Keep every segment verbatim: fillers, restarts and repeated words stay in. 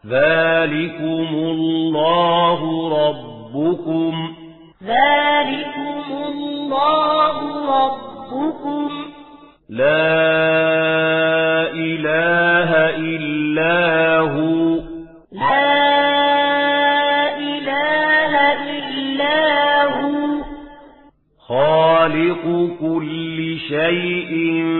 ذلكم الله ربكم ذلكم الله ربكم لا إله إلا هو لا إله إلا هو خالق كل شيء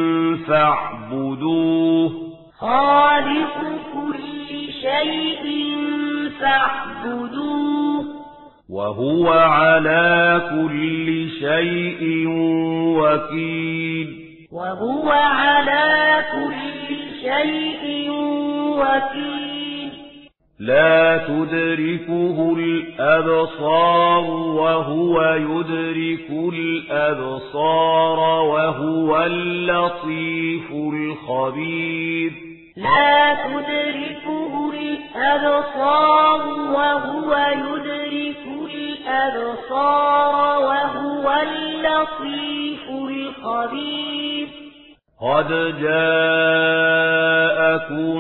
فاعبدوه خالق كل شيء فاعبدوه وهو على كل شيء وكيل وهو على كل شيء وكيل لا تدركه الأبصار وهو يدرك الأبصار وهو اللطيف الخبير لا تدركه الأبصار وهو يدرك الأبصار وهو اللطيف الخبير قد جاءكم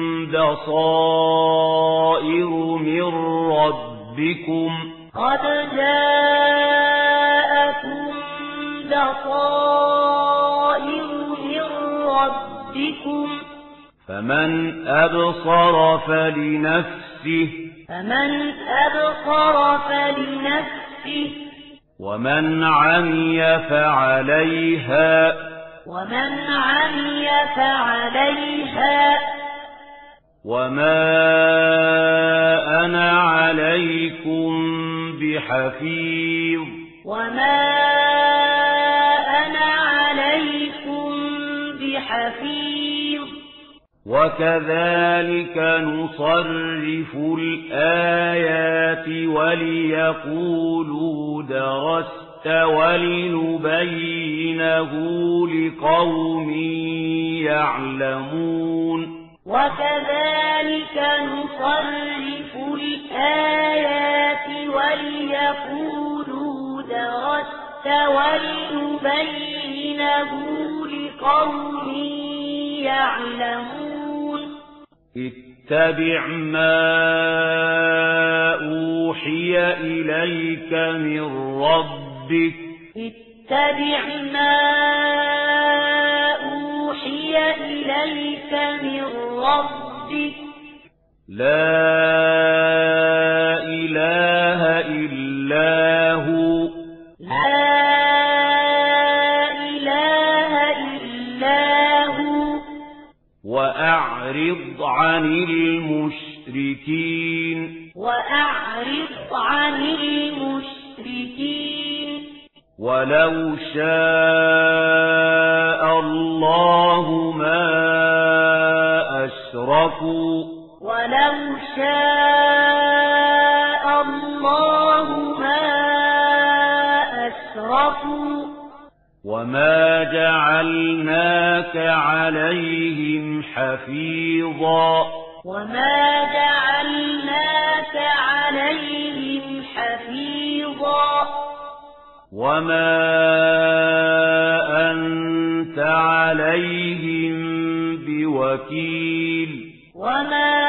بصائر من ربكم قد جاءكم بصائر من ربكم فمن أبصر فلنفسه فمن أبصر فلنفسه ومن عمي فعليها ومن عمي فعليها وما أنا عليكم بحفيظ وما أنا عليكم بحفيظ وكذلك نصرف الآيات وليقولوا درست ولنبينه لقوم يعلمون وكذلك نصرف الآيات وليقولوا درست ولنبينه لقوم يعلمون اتبع ما أوحي إليك من ربك اتبع ما أوحي إليك من ربك لا إله إلا هو لا إله إلا هو وأعرض عن المشركين وأعرض عن المشركين ولو شاء الله ما أشركوا ولو شاء الله ما أشركوا وما جعلناك عليهم حفيظا وما جعلناك عليهم حفيظا وما أنت عليهم بوكيل وما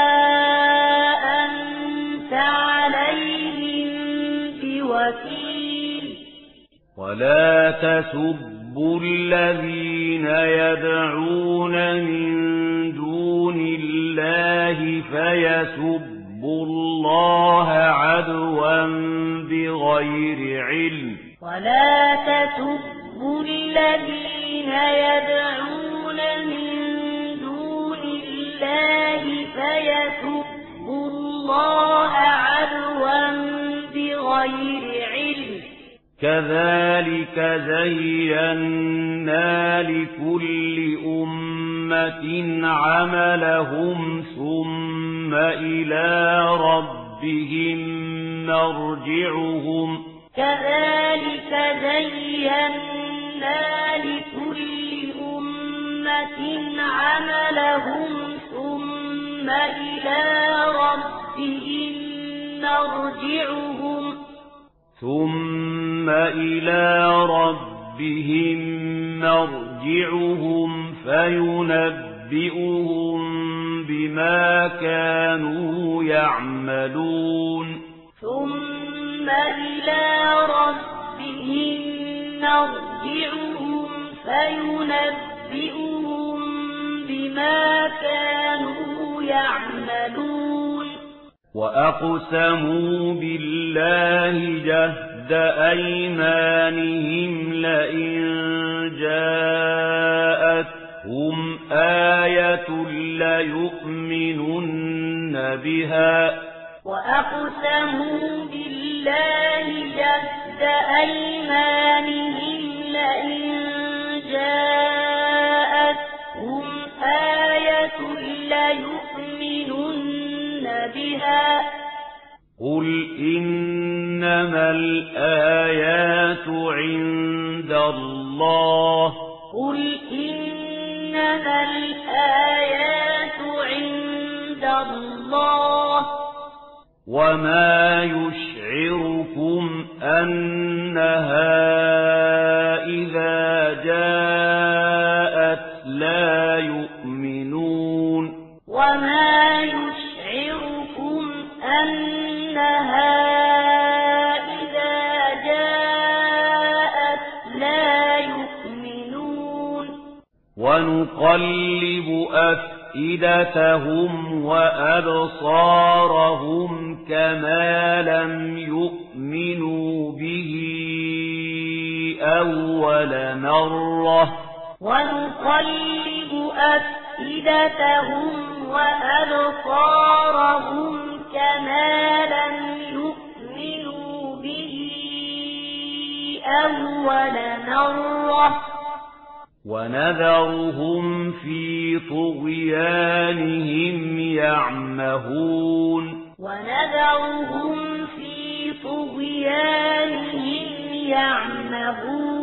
أنت عليهم بوكيل ولا تسبوا الذين يدعون من دون الله فيسبوا الله عدوا بغير علم ولا تسبوا الذين يدعون من دون الله فيسبوا الله عدوا بغير علم كذلك زينا لكل أمة عملهم ثم إلى ربهم مرجعهم كذلك زينا لكل أمة عملهم ثم إلى ربهم مرجعهم ثم إلى ربهم مرجعهم فينبئهم بما كانوا يعملون ثم إلى ربهم نرجعهم فينبئهم بما كانوا يعملون وأقسموا بالله جهد أيمانهم لئن جاءتهم آية ليؤمنن بها وأقسموا بالله جهد أيمانهم لئن جاءتهم آية ليؤمنن بها قل إنما الآيات عند الله قل إنما الآيات عند الله وما يشعركم أنها إذا جاءت لا يؤمنون وما يشعركم أنها إذا جاءت لا يؤمنون ونقلب أفئدتهم وأبصارهم كما لم يؤمنوا به أول مرة ونقلب أفئدتهم وأبصارهم كما لم يؤمنوا به أول مرة ونذرهم في طغيانهم يعمهون ونذرهم في طغيانهم يعمهون